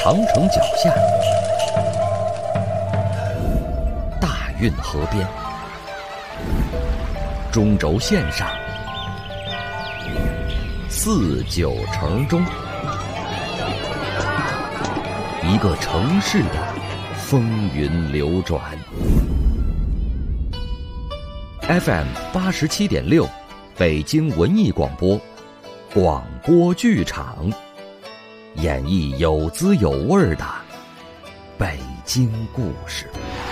长城脚下，大运河边，中轴线上，四九城中，一个城市的风云流转。FM 87.6，北京文艺广播，广播剧场，演绎有滋有味的北京故事。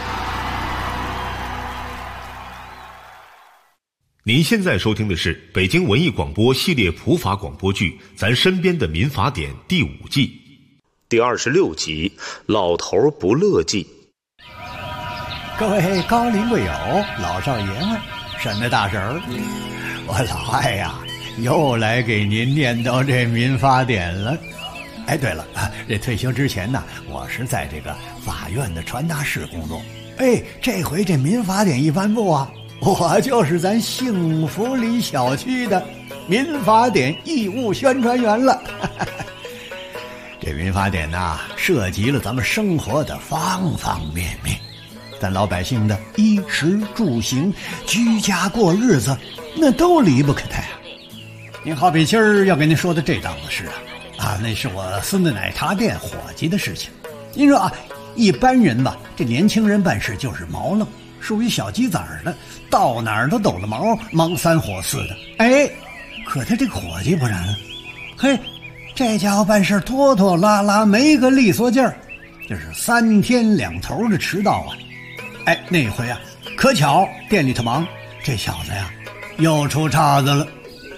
您现在收听的是北京文艺广播系列普法广播剧《咱身边的民法典》第5季第26集《老头不乐记》。 各位高龄贵友、老少爷们，什么大婶儿，我老艾呀，又来给您念叨这民法典了。哎，对了，这退休之前呢，我是在这个法院的传达室工作。哎，这回这民法典一颁布啊，我就是咱幸福里小区的民法典义务宣传员了。这民法典呐，涉及了咱们生活的方方面面，咱老百姓的衣食住行、居家过日子，那都离不开它呀。您好比今儿要跟您说的这档子事啊，那是我孙子奶茶店伙计的事情。您说啊，一般人吧，这年轻人办事就是毛愣，属于小鸡崽儿的，到哪儿都抖了毛，忙三火四的。哎，可他这个伙计不然了，嘿，这家伙办事拖拖拉拉，没个利索劲儿，就是3天2头的迟到啊。哎，那回啊，可巧店里头忙，这小子呀又出岔子了。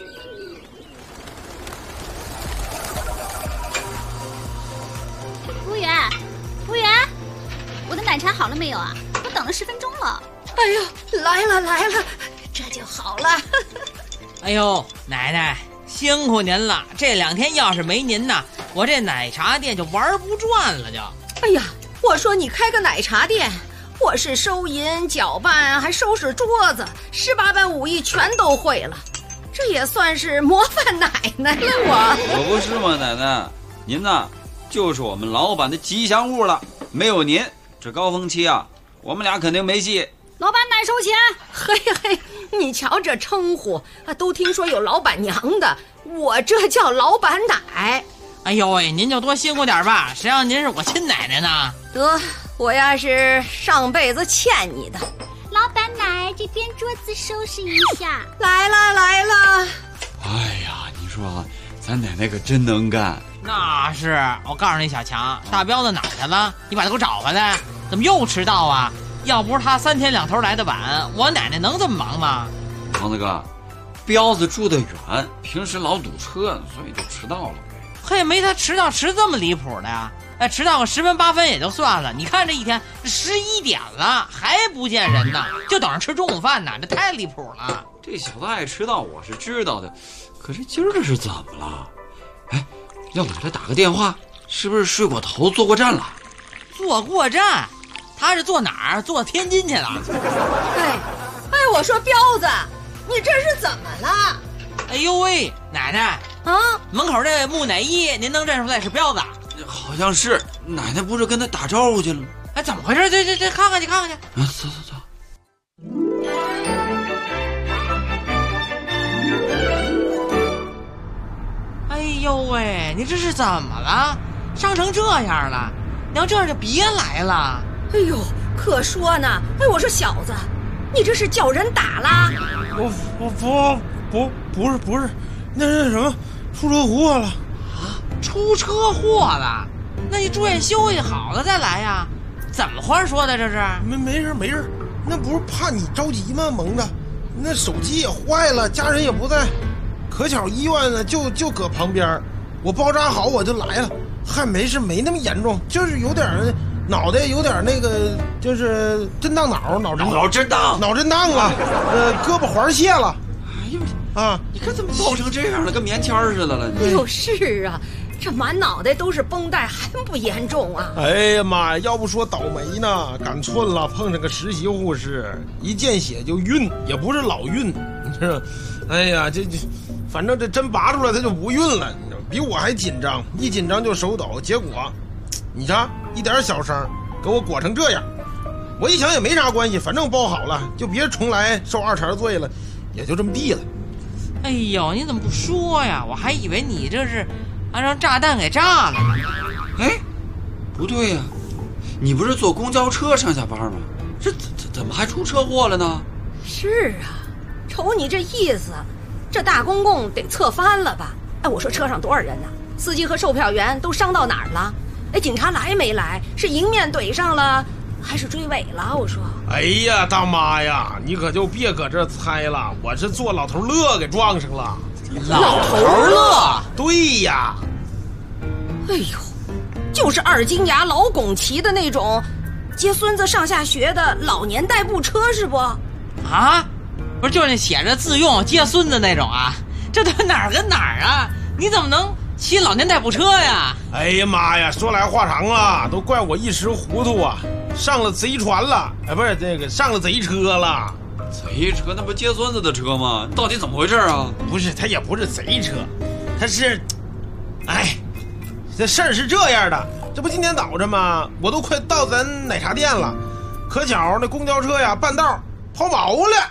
服务员，我的奶茶好了没有啊？我等了10分钟了。 哎呦，来了，这就好了。 哎呦，奶奶辛苦您了，这2天要是没您呢，我这奶茶店就玩不转了就。 哎呀，我说你开个奶茶店，我是收银、搅拌，还收拾桌子，18般武艺全都会了，这也算是模范奶奶了。 我不是吗，奶奶？您呢，就是我们老板的吉祥物了。没有您，这高峰期啊，我们俩肯定没戏。 老板奶收钱。 嘿，你瞧这称呼啊，都听说有老板娘的，我这叫老板奶。 哎呦喂，您就多辛苦点吧，谁让您是我亲奶奶呢？ 得，我要是上辈子欠你的。 老板奶，这边桌子收拾一下。 来了。 哎呀，你说啊，咱奶奶可真能干。 那是，我告诉你小强，大彪子哪儿去了？你把他给我找回来。怎么又迟到啊？要不是他3天2头来的晚，我奶奶能这么忙吗？ 王大哥，彪子住得远，平时老堵车，所以就迟到了。 嘿，没他迟到迟这么离谱的呀！哎，迟到个10分8分也就算了，你看这一天11点了还不见人呢，就等着吃中午饭呢，这太离谱了。 这小子爱迟到我是知道的，可是今儿这是怎么了？哎，要不给他打个电话，是不是睡过头坐过站了？ 坐过站？他是坐哪儿？坐天津去了。 哎，我说彪子，你这是怎么了？ 哎呦喂，奶奶啊， 门口这木乃伊您能认出来是彪子？ 好像是，奶奶不是跟他打招呼去了？ 哎，怎么回事？这看看去。啊， 走。 哎呦喂，你这是怎么了？伤成这样了，你要这样就别来了。 哎呦，可说呢。哎，我说小子，你这是叫人打啦？ 我不是，那是什么？出车祸了啊！出车祸了？那你住院休息好了再来呀？怎么话说的这是？ 没事，那不是怕你着急吗？蒙着，那手机也坏了，家人也不在，可巧医院呢就搁旁边，我包扎好我就来了，还没事，没那么严重，就是有点脑袋有点那个，就是震荡脑震荡了，胳膊环卸了。 哎呦啊！你看怎么包成这样了，跟棉签似的了。 哎呦，是啊，这满脑袋都是绷带，还不严重啊？ 哎呀妈呀，要不说倒霉呢，赶寸了，碰上个实习护士，一见血就晕，也不是老晕，你知道？哎呀，这反正这针拔出来他就不晕了，比我还紧张，一紧张就手抖，结果你瞧，一点小伤给我裹成这样。我一想也没啥关系，反正包好了，就别重来受二茬罪了，也就这么地了。 哎呦，你怎么不说呀？我还以为你这是让炸弹给炸了呢。 哎，不对呀，你不是坐公交车上下班吗？这怎么还出车祸了呢？ 是啊，瞅你这意思，这大公共得侧翻了吧？哎，我说车上多少人呢？司机和售票员都伤到哪儿了？哎，警察来没来？是迎面怼上了，还是追尾了？我说， 哎呀，大妈呀，你可就别搁这猜了，我是坐老头乐给撞上了。 老头乐？ 对呀。 哎呦，就是二金牙老拱骑的那种接孙子上下学的老年代步车是不？ 啊，不是，就是那写着自用接孙子那种啊？这都哪儿跟哪儿啊？你怎么能骑老年代步车呀？ 哎呀妈呀，说来话长了，都怪我一时糊涂啊，上了贼船了，不是这个上了贼车了。 贼车那不接孙子的车吗？到底怎么回事啊？ 不是，他也不是贼车，他是，哎，这事儿是这样的，这不今天早上吗？我都快到咱奶茶店了，可巧那公交车呀半道抛锚了。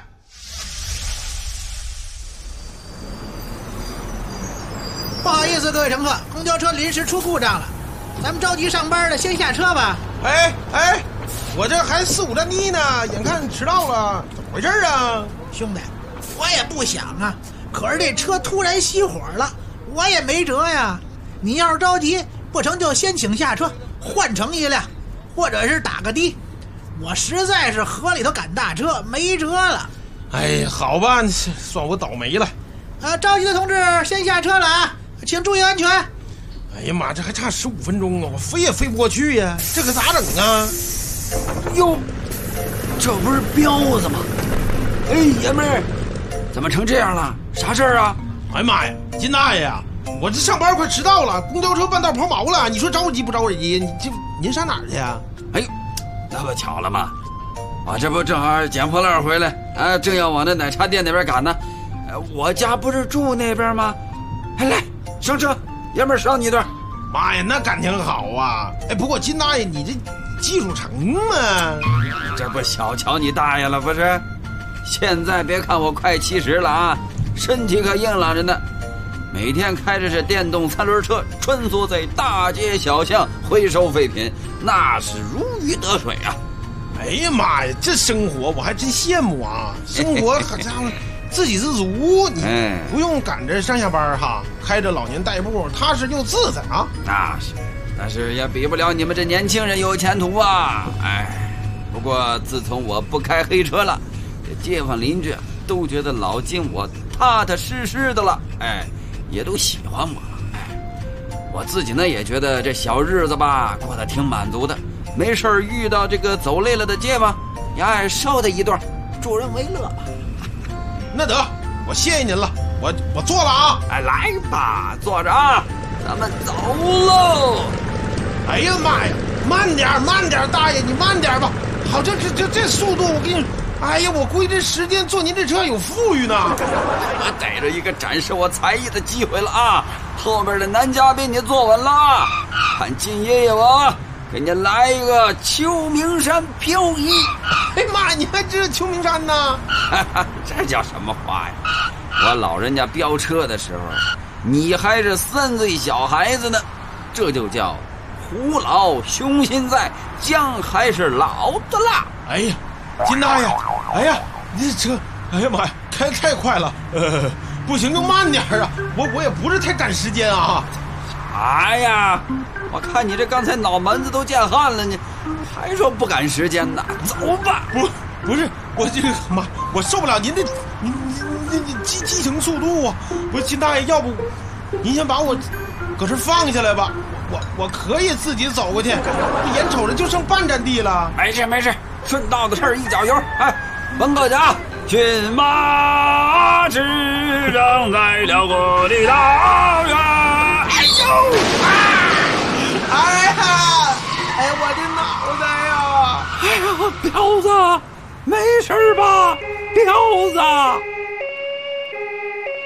不好意思，各位乘客，公交车临时出故障了，咱们着急上班的，先下车吧。 哎，我这还4、5站地呢，眼看迟到了，怎么回事啊？ 兄弟，我也不想啊，可是这车突然熄火了，我也没辙呀。你要是着急，不成就先请下车，换乘一辆，或者是打个的。我实在是河里头赶大车，没辙了。 哎，好吧，算我倒霉了。 着急的同志先下车了啊，请注意安全。 哎呀妈，这还差15分钟啊，我飞也飞不过去呀，这可咋整啊？ 哟，这不是彪子吗？哎，爷们儿，怎么成这样了？啥事儿啊？ 哎呀妈呀，金大爷呀，我这上班快迟到了，公交车半道抛锚了，你说着急不着急？您上哪儿去呀？ 哎呦，那不巧了吗？我这不正好捡破烂回来，正要往那奶茶店那边赶呢。我家不是住那边吗？哎，来上车，爷们儿捎你一段。 妈呀，那感情好啊！哎，不过金大爷，你这技术成吗？ 这不小瞧你大爷了不是？现在别看我快70了啊，身体可硬朗着呢。每天开着这电动3轮车穿梭在大街小巷回收废品，那是如鱼得水啊！ 哎呀妈呀，这生活我还真羡慕啊！生活好家伙，自给自足，你不用赶着上下班哈，开着老年代步，踏实又自在啊！ 那是，但是也比不了你们这年轻人有前途啊！哎，不过自从我不开黑车了，这街坊邻居都觉得老金我踏踏实实的了，哎，也都喜欢我了。哎，我自己呢也觉得这小日子吧过得挺满足的，没事遇到这个走累了的街坊，也爱捎他一段，助人为乐吧。 那得，我谢谢您了，我坐了啊！ 哎，来吧，坐着啊，咱们走喽！ 哎呀妈呀，慢点，大爷你慢点吧。好，这速度，我跟你，哎呀，我估计这时间坐您这车有富裕呢。 我逮着一个展示我才艺的机会了啊！后边的男嘉宾你坐稳了，看金爷爷我给你来一个秋名山漂移。 哎妈，你还知道秋名山呢？ 这叫什么话呀？我老人家飙车的时候，你还是3岁小孩子呢，这就叫虎老雄心在，姜还是老的辣。 哎呀，金大爷，哎呀，你这车，哎呀妈呀，开太快了，不行就慢点啊，我也不是太赶时间啊。 哎呀，我看你这刚才脑门子都见汗了，你还说不赶时间呢？走吧。 不是，我这个妈，我受不了您的激情速度啊！不是金大爷，要不您先把我搁这放下来吧，我可以自己走过去，眼瞅着就剩半站地了。 没事，顺道的事儿一脚油。哎，闻过去啊！骏马驰骋在辽国的高原。哎呦啊！ 哎呀，哎我的脑袋呀！ 哎呀，彪子，没事吧？彪子，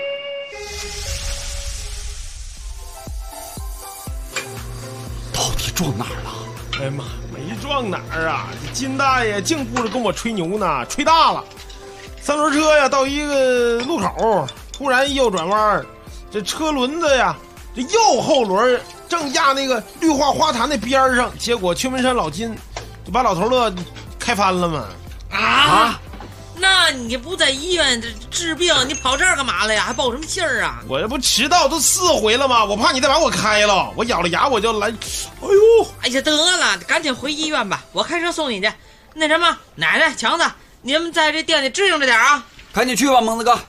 到底撞哪儿了？ 哎呀妈，没撞哪儿啊！这金大爷净顾着跟我吹牛呢，吹大了。三轮车呀，到一个路口，突然右转弯，这车轮子呀，这右后轮正压那个绿化花坛那边上，结果邱文山老金就把老头乐开翻了嘛。 啊！那你不在医院治病，你跑这儿干嘛了呀？还报什么信儿啊？ 我这不迟到都4回了吗？我怕你再把我开了，我咬了牙我就来。 哎呀，得了，赶紧回医院吧，我开车送你去。那什么，奶奶、强子，你们在这店里支应着点啊！ 赶紧去吧，蒙子哥。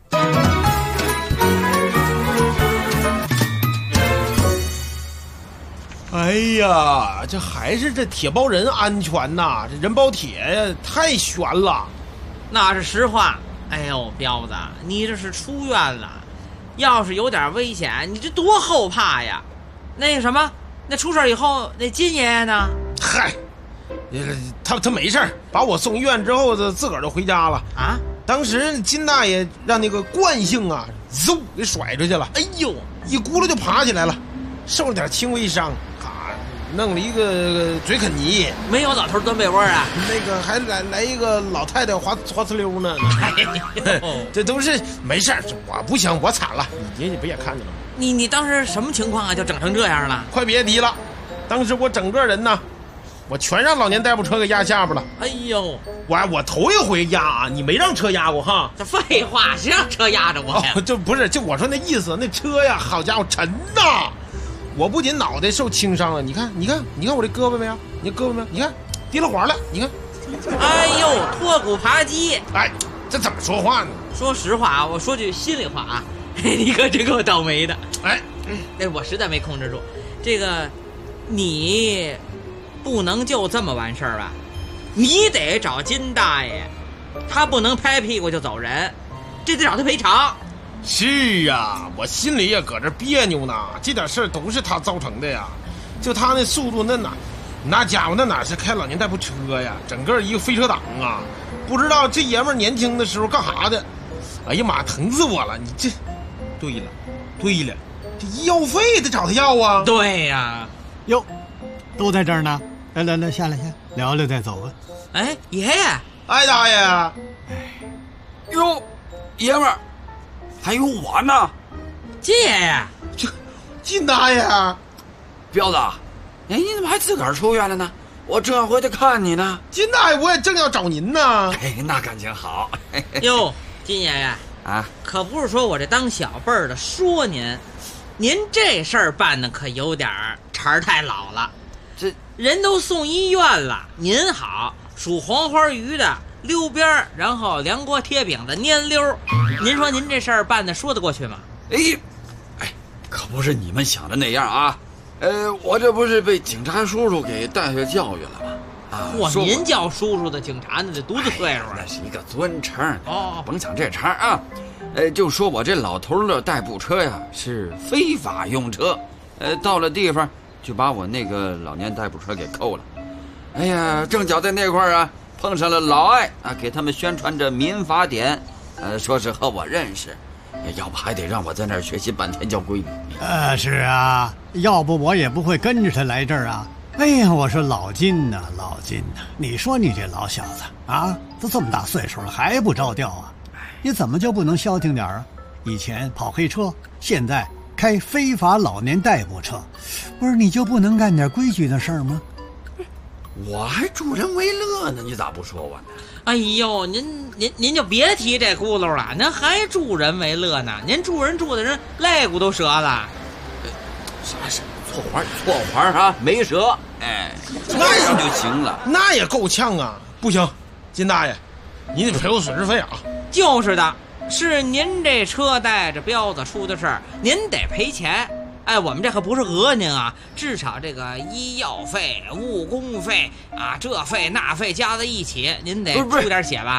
哎呀，这还是这铁包人安全呐，这人包铁呀，太悬了。 那是实话。哎呦，彪子，你这是出院了，要是有点危险，你这多后怕呀。那个什么，那出事以后，那金爷爷呢？ 嗨，他没事儿，把我送医院之后，自个儿就回家了啊。当时金大爷让那个惯性啊，嗖给甩出去了。哎呦，一咕噜就爬起来了，受了点轻微伤。弄了一个嘴啃泥， 没有老头端被窝啊？ 那个还来一个老太太滑呲溜呢。这都是没事儿，我不行，我惨了。你不也看见了吗？ 你当时什么情况啊？就整成这样了？ 快别提了，当时我整个人呢，我全让老年代步车给压下边了。 哎呦， 我头一回压，你没让车压过哈？ 这废话，谁让车压着我呀？ 这不是，就我说那意思，那车呀，好家伙，沉呐！我不仅脑袋受轻伤了，你看我这胳膊没有？你胳膊没有？你看跌了滑了，你看。 哎呦，脱骨扒鸡！ 哎，这怎么说话呢？ 说实话，我说句心里话啊，你可真够倒霉的。 哎， 我实在没控制住。这个，你不能就这么完事儿吧？你得找金大爷，他不能拍屁股就走人，这得找他赔偿。 是啊，我心里也搁这别扭呢。这点事儿都是他造成的呀。就他那速度，那家伙那哪是开老年代步车呀？整个一个飞车党啊！不知道这爷们儿年轻的时候干啥的。哎呀妈，疼死我了！你这，对了，这医药费得找他要啊。 对呀， 哟，都在这儿呢。来，下来，聊聊再走啊。 哎，爷爷， 哎，大爷， 哟，爷们儿。还有我呢， 金爷爷， 这金大爷， 彪子，哎，你怎么还自个儿出院了呢？我正要回去看你呢。 金大爷，我也正要找您呢。 哎，那感情好。 哟，金爷爷啊， 可不是说我这当小辈儿的说您这事儿办的可有点茬儿太老了。 这人都送医院了，您好，属黄花鱼的。溜边儿，然后凉锅贴饼的蔫溜，您说您这事儿办的说得过去吗？ 哎，可不是你们想的那样啊！我这不是被警察叔叔给带下教育了吗？啊， 您叫叔叔的警察那得多大岁数啊？ 那是一个尊称哦， 甭抢这茬啊！就说我这老头的代步车呀是非法用车，到了地方就把我那个老年代步车给扣了。哎呀，正巧在那块儿啊。碰上了老艾啊，给他们宣传着民法典，说是和我认识，要不还得让我在那儿学习半天叫闺女。 是啊，要不我也不会跟着他来这儿啊。哎呀，我说老金呐，你说你这老小子啊，都这么大岁数了还不着调啊？你怎么就不能消停点啊？以前跑黑车，现在开非法老年代步车，不是你就不能干点规矩的事儿吗？ 我还助人为乐呢，你咋不说我呢？ 哎呦，您就别提这轱辘了，您还助人为乐呢？您助人助的人肋骨都折了。 啥事？错环啊，没折。哎，那样就行了。 那也够呛啊！不行，金大爷，你得赔我损失费啊！ 就是的，是您这车带着彪子出的事儿，您得赔钱。哎，我们这可不是讹您啊，至少这个医药费、误工费啊，这费那费加在一起，您得出点血吧？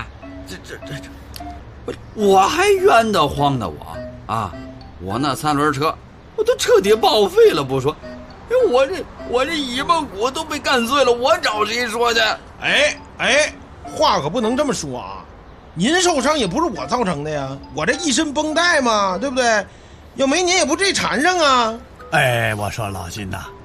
我还冤得慌呢，我那3轮车，我都彻底报废了不说，我这尾巴骨都被干碎了，我找谁说去？ 哎，话可不能这么说啊！您受伤也不是我造成的呀，我这一身绷带嘛，对不对？要没您也不这缠上啊！ 哎，我说老金呐，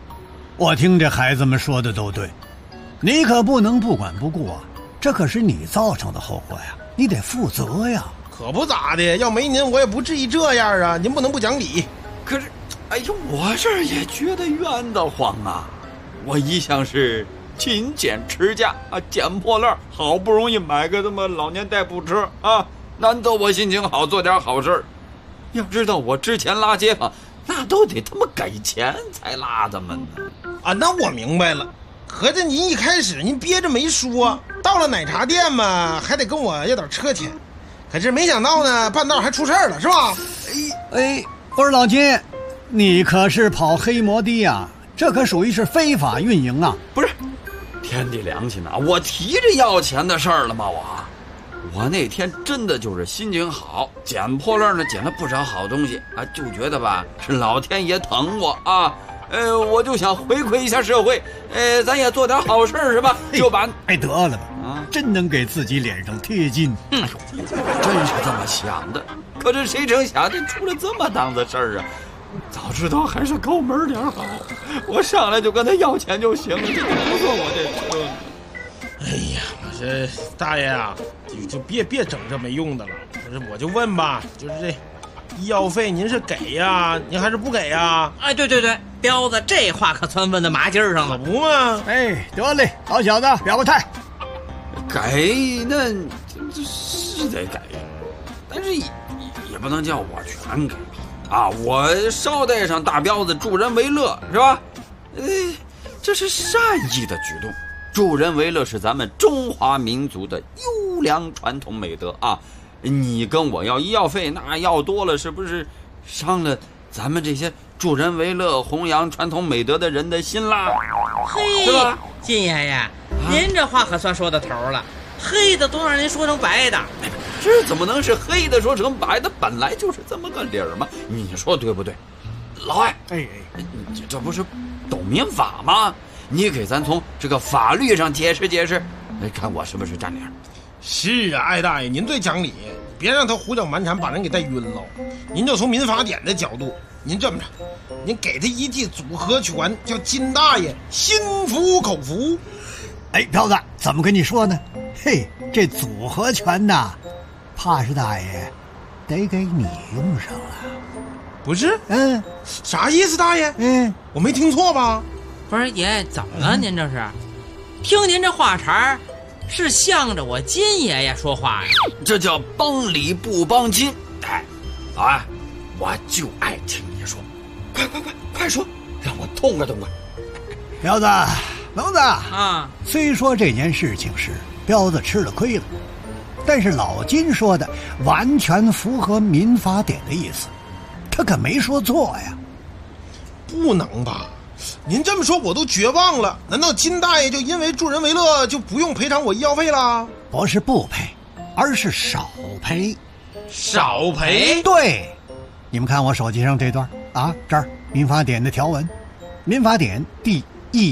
我听这孩子们说的都对，你可不能不管不顾啊，这可是你造成的后果呀，你得负责呀。 可不咋的，要没您我也不至于这样啊，您不能不讲理。 可是，哎呦，我这也觉得冤得慌啊！我一向是勤俭持家啊，捡破烂，好不容易买个这么老年代步车啊，难得我心情好，做点好事儿。要知道我之前拉街坊，那都得他妈给钱才拉他们呢。 啊，那我明白了。合着您一开始您憋着没说，到了奶茶店嘛，还得跟我要点车钱。可是没想到呢，半道还出事儿了，是吧？ 哎，我说老金，你可是跑黑摩的呀，这可属于是非法运营啊！ 不是，天地良心啊，我提着要钱的事儿了吗？我那天真的就是心情好，捡破烂呢，捡了不少好东西啊，就觉得吧是老天爷疼我啊，我就想回馈一下社会，咱也做点好事是吧？就把得了吧啊，真能给自己脸上贴金。 真是这么想的，可是谁成想这出了这么档子事儿啊！早知道还是抠门点好，我上来就跟他要钱就行了，这不算我这车。 哎呀，我这大爷啊，就别整这没用的了。不是，我就问吧，就是这医药费您是给呀，您还是不给呀？ 哎，对，彪子这话可算问到麻筋上了， 不嘛？ 哎，得嘞，好小子，表个态。 给那这是得给，但是也不能叫我全给啊！我捎带上大彪子助人为乐是吧？这是善意的举动。助人为乐是咱们中华民族的优良传统美德啊！你跟我要医药费，那要多了是不是伤了咱们这些助人为乐、弘扬传统美德的人的心啦？ 嘿， 是吧？ 金爷爷，您这话可算说到头了，黑的都让您说成白的。 这怎么能是黑的说成白的？本来就是这么个理儿嘛，你说对不对？老艾，你这不是懂民法吗？你给咱从这个法律上解释解释，看我是不是占理？ 是啊，艾大爷，您最讲理，别让他胡搅蛮缠把人给带晕了。您就从民法典的角度，您这么着，您给他一记组合拳，叫金大爷心服口服。 哎，彪子，怎么跟你说呢？嘿，这组合拳呐，怕是大爷得给你用上了。 不是？啥意思，大爷？我没听错吧？ 不是爷爷，怎么了？您这是？听您这话茬是向着我金爷爷说话呀？ 这叫帮理不帮亲。哎，老艾，我就爱听你说，快说，让我痛快痛快。 彪子啊，虽说这件事情是彪子吃了亏了，但是老金说的完全符合民法典的意思，他可没说错呀。 不能吧？您这么说我都绝望了，难道金大爷就因为助人为乐就不用赔偿我医药费了？ 不是不赔，而是少赔。 少赔？ 对，你们看我手机上这段啊，这儿民法典的条文，民法典第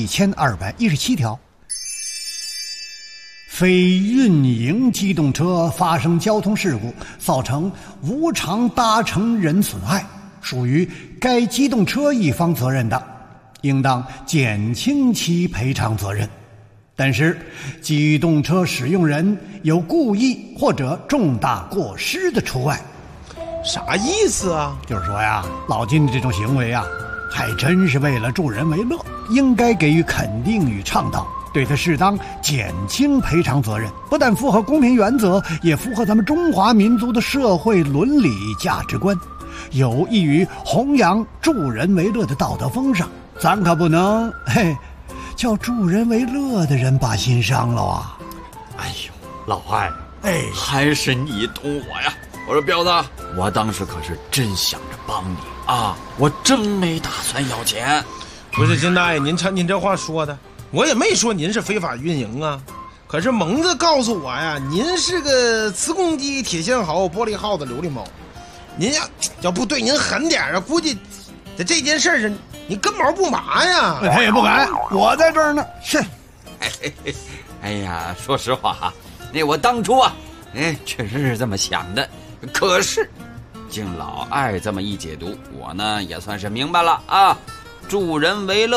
1217条，非运营机动车发生交通事故造成无偿搭乘人损害，属于该机动车一方责任的，应当减轻其赔偿责任。但是机动车使用人有故意或者重大过失的除外。 啥意思啊？ 就是说呀，老金的这种行为啊，还真是为了助人为乐，应该给予肯定与倡导，对他适当减轻赔偿责任，不但符合公平原则，也符合咱们中华民族的社会伦理价值观，有益于弘扬助人为乐的道德风尚。咱可不能叫助人为乐的人把心伤了啊！ 哎呦，老艾，还是你懂我呀！我说彪子，我当时可是真想着帮你啊，我真没打算要钱。 不是金大爷，您瞧您这话说的，我也没说您是非法运营啊。可是蒙子告诉我呀，您是个磁共机、铁线豪、玻璃耗子、琉璃猫。您要不对您狠点啊，估计在这件事上你根毛不麻呀。 他也不敢，我在这儿呢。是， 哎呀，说实话哈，那我当初啊，确实是这么想的。可是经老艾这么一解读，我呢也算是明白了啊。助人为乐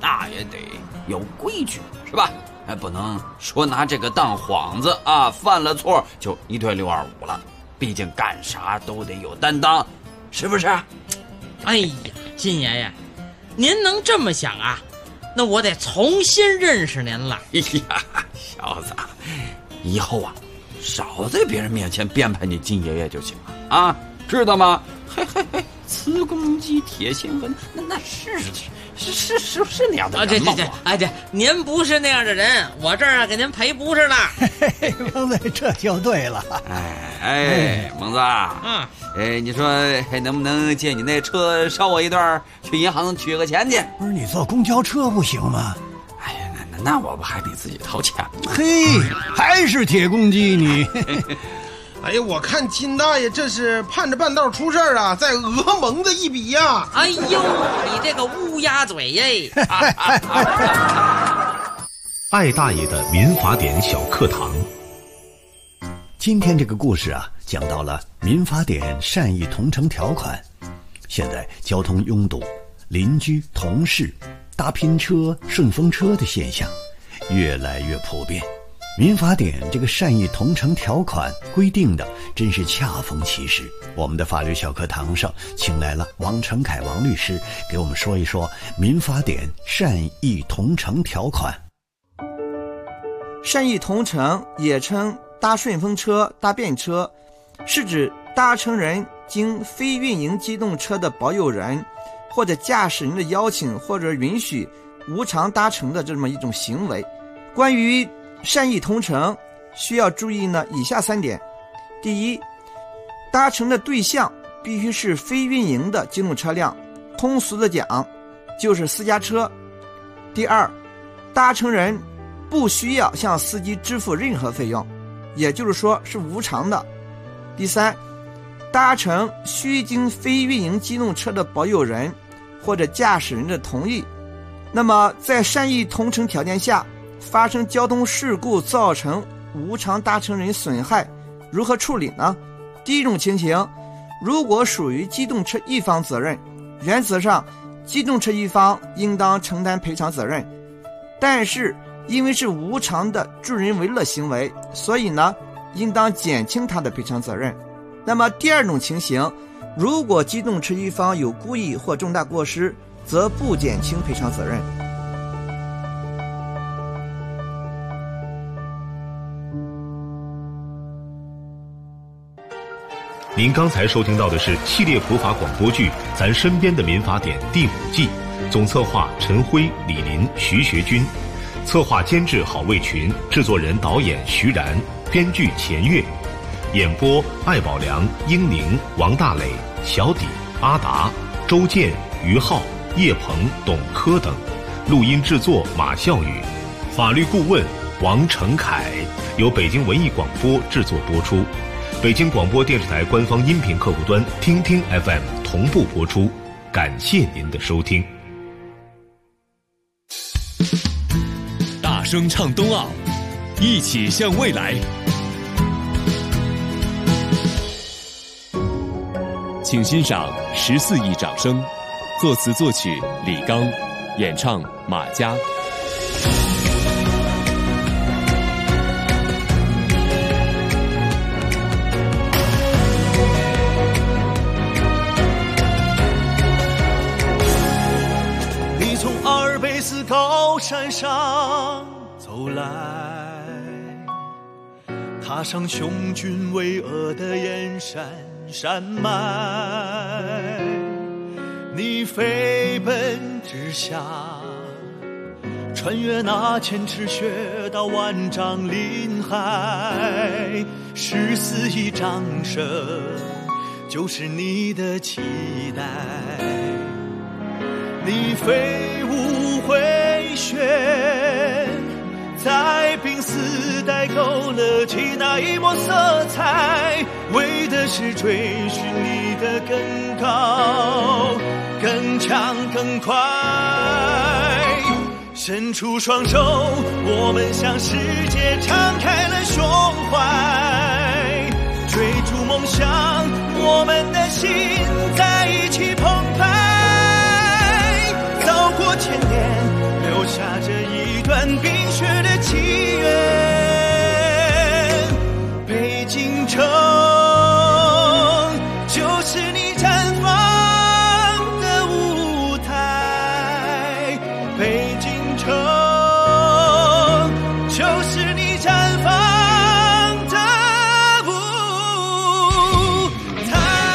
那也得有规矩，是吧？还不能说拿这个当幌子啊，犯了错就一推625了。毕竟干啥都得有担当，是不是？ 哎呀，金爷爷，您能这么想啊？那我得重新认识您了。 哎呀，小子，以后啊，少在别人面前编排你金爷爷就行了啊，知道吗？嘿嘿嘿，磁公鸡铁线纹，那是那样的人吗？ 这，您不是那样的人，我这儿给您赔不是了。 嘿，蒙子，这就对了。 蒙子啊，你说能不能借你那车捎我一段，去银行取个钱去？ 不是你坐公交车不行吗？ 哎呀，那我不还得自己掏钱吗？ 嘿，还是铁公鸡你。 哎呀，我看金大爷这是盼着半道出事儿啊，在讹蒙子一笔呀！ 哎呦，你这个乌鸦嘴耶！ 艾大爷的民法典小课堂。 今天这个故事啊，讲到了民法典善意同乘条款。现在交通拥堵，邻居、同事搭拼车、顺风车的现象越来越普遍。民法典这个善意同乘条款规定的真是恰逢其时。我们的法律小课堂上请来了王成凯王律师，给我们说一说民法典善意同乘条款。 善意同乘也称搭顺风车、搭便车，是指搭乘人经非运营机动车的保有人或者驾驶人的邀请或者允许无偿搭乘的这么一种行为。关于善意同乘需要注意呢以下3点。第一，搭乘的对象必须是非运营的机动车辆，通俗的讲就是私家车。第二，搭乘人不需要向司机支付任何费用，也就是说是无偿的。第三，搭乘需经非运营机动车的保有人或者驾驶人的同意。那么在善意同乘条件下发生交通事故造成无偿搭乘人损害，如何处理呢？第一种情形，如果属于机动车一方责任，原则上机动车一方应当承担赔偿责任，但是因为是无偿的助人为乐行为，所以呢应当减轻他的赔偿责任。那么第二种情形，如果机动车一方有故意或重大过失，则不减轻赔偿责任。 您刚才收听到的是系列普法广播剧《咱身边的民法典》第5季，总策划陈辉、李林、徐学军，策划监制郝卫群，制作人导演徐然，编剧钱月，演播艾宝良、英宁、王大磊、小底、阿达、周建、于浩、叶鹏、董科等，录音制作马笑宇，法律顾问王成凯，由北京文艺广播制作播出。北京广播电视台官方音频客户端听听 FM 同步播出，感谢您的收听。 大声唱冬奥，一起向未来。请欣赏14亿掌声，作词作曲李刚，演唱马佳。 高山上走来，踏上雄峻巍峨的燕山山脉，你飞奔直下，穿越那千尺雪道万丈林海，14亿掌声就是你的期待，你飞舞回旋，在濒死带勾勒起那一抹色彩，为的是追寻你的更高、更强、更快。伸出双手，我们向世界敞开了胸怀，追逐梦想，我们的心在一起澎湃。走过千年， 下着一段冰雪的奇缘。北京城就是你绽放的舞台，北京城就是你绽放的舞台。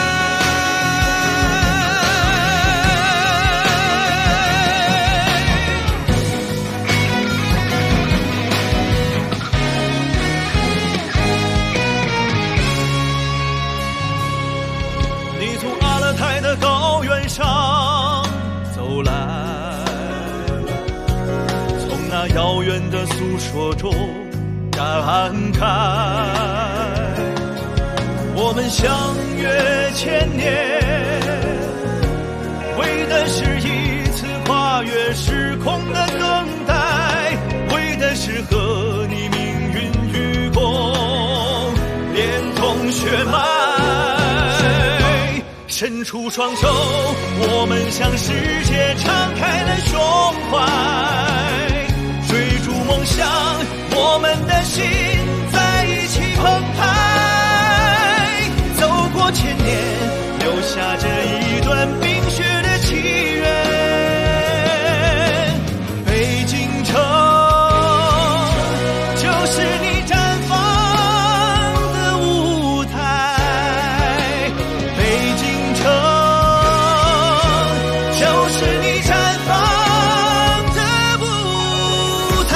你从阿勒泰的高原上走来，从那遥远的诉说中感慨，我们相约千年，为的是一次跨越时空的等待，为的是和你命运与共，连同血脉。伸出双手，我们向世界敞开了胸怀，追逐梦想，我们的心在一起澎湃，走过千年，留下这一段冰雪的奇缘。北京城就是你绽放的舞台，北京城就是你绽放的舞台。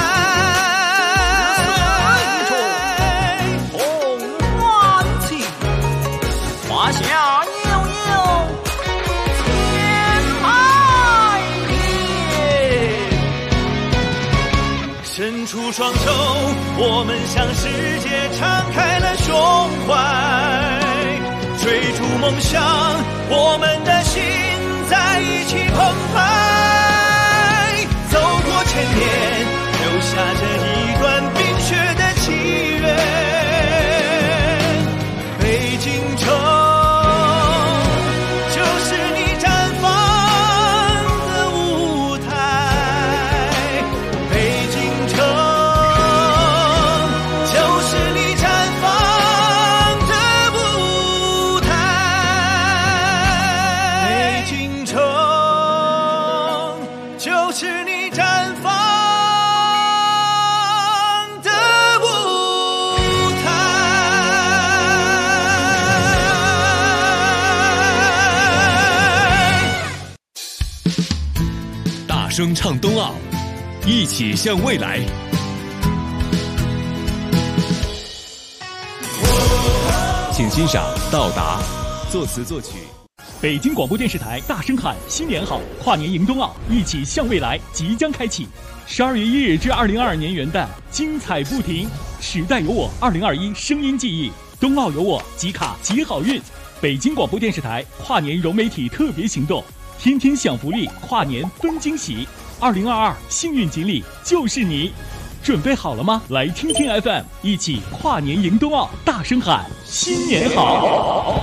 红鸾旗，华夏悠悠千百年。伸出双手，我们向世界敞开了胸怀，追逐梦想，我们的心在一起澎湃，走过千年，留下这一段冰雪的奇缘。北京城就是你绽放的舞台，北京城就是你绽放的舞台，北京城就是你绽放的舞台。 大声唱冬奥，一起向未来。请欣赏《到达》，作词作曲。 北京广播电视台大声喊新年好，跨年迎冬奥，一起向未来即将开启。12月1日至2022年元旦，精彩不停。时代有我2021声音记忆，冬奥有我集卡集好运。北京广播电视台跨年融媒体特别行动，天天享福利，跨年分惊喜。2022幸运锦鲤就是你，准备好了吗？来听听 FM， 一起跨年迎冬奥，大声喊新年好。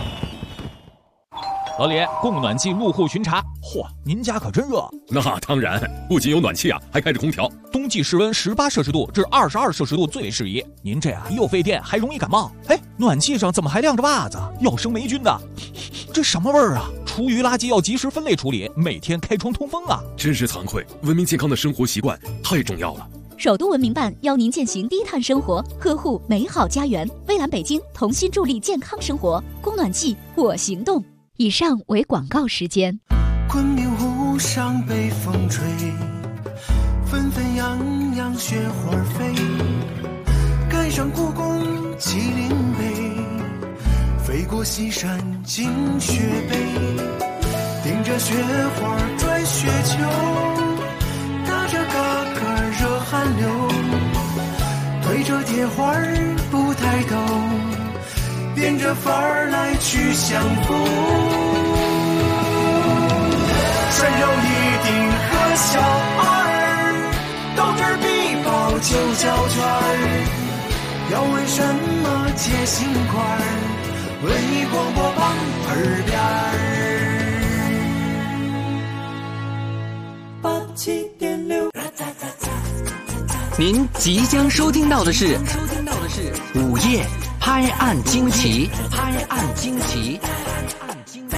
老李，供暖季入户巡查。嚯，您家可真热。 那当然，不仅有暖气啊，还开着空调。 冬季室温18摄氏度至22摄氏度最适宜。您这样又费电，还容易感冒。哎，暖气上怎么还晾着袜子？要生霉菌的。这什么味儿啊？厨余垃圾要及时分类处理，每天开窗通风啊。 真是惭愧，文明健康的生活习惯太重要了。 首都文明办邀您践行低碳生活，呵护美好家园。蔚蓝北京同心助力健康生活，供暖季我行动。以上为广告时间。 昆明湖上北风吹，纷纷扬扬雪花飞，赶上故宫麒麟碑，飞过西山进雪北，顶着雪花转雪球，打着嘎嘎热汗流，推着铁花不抬头，变着法儿来去相逢，穿上一顶和小二，斗智必报9角圈，要问什么接心块，文艺广播榜耳边87.6。 您即将收听到的是午夜拍案惊奇。拍案惊奇。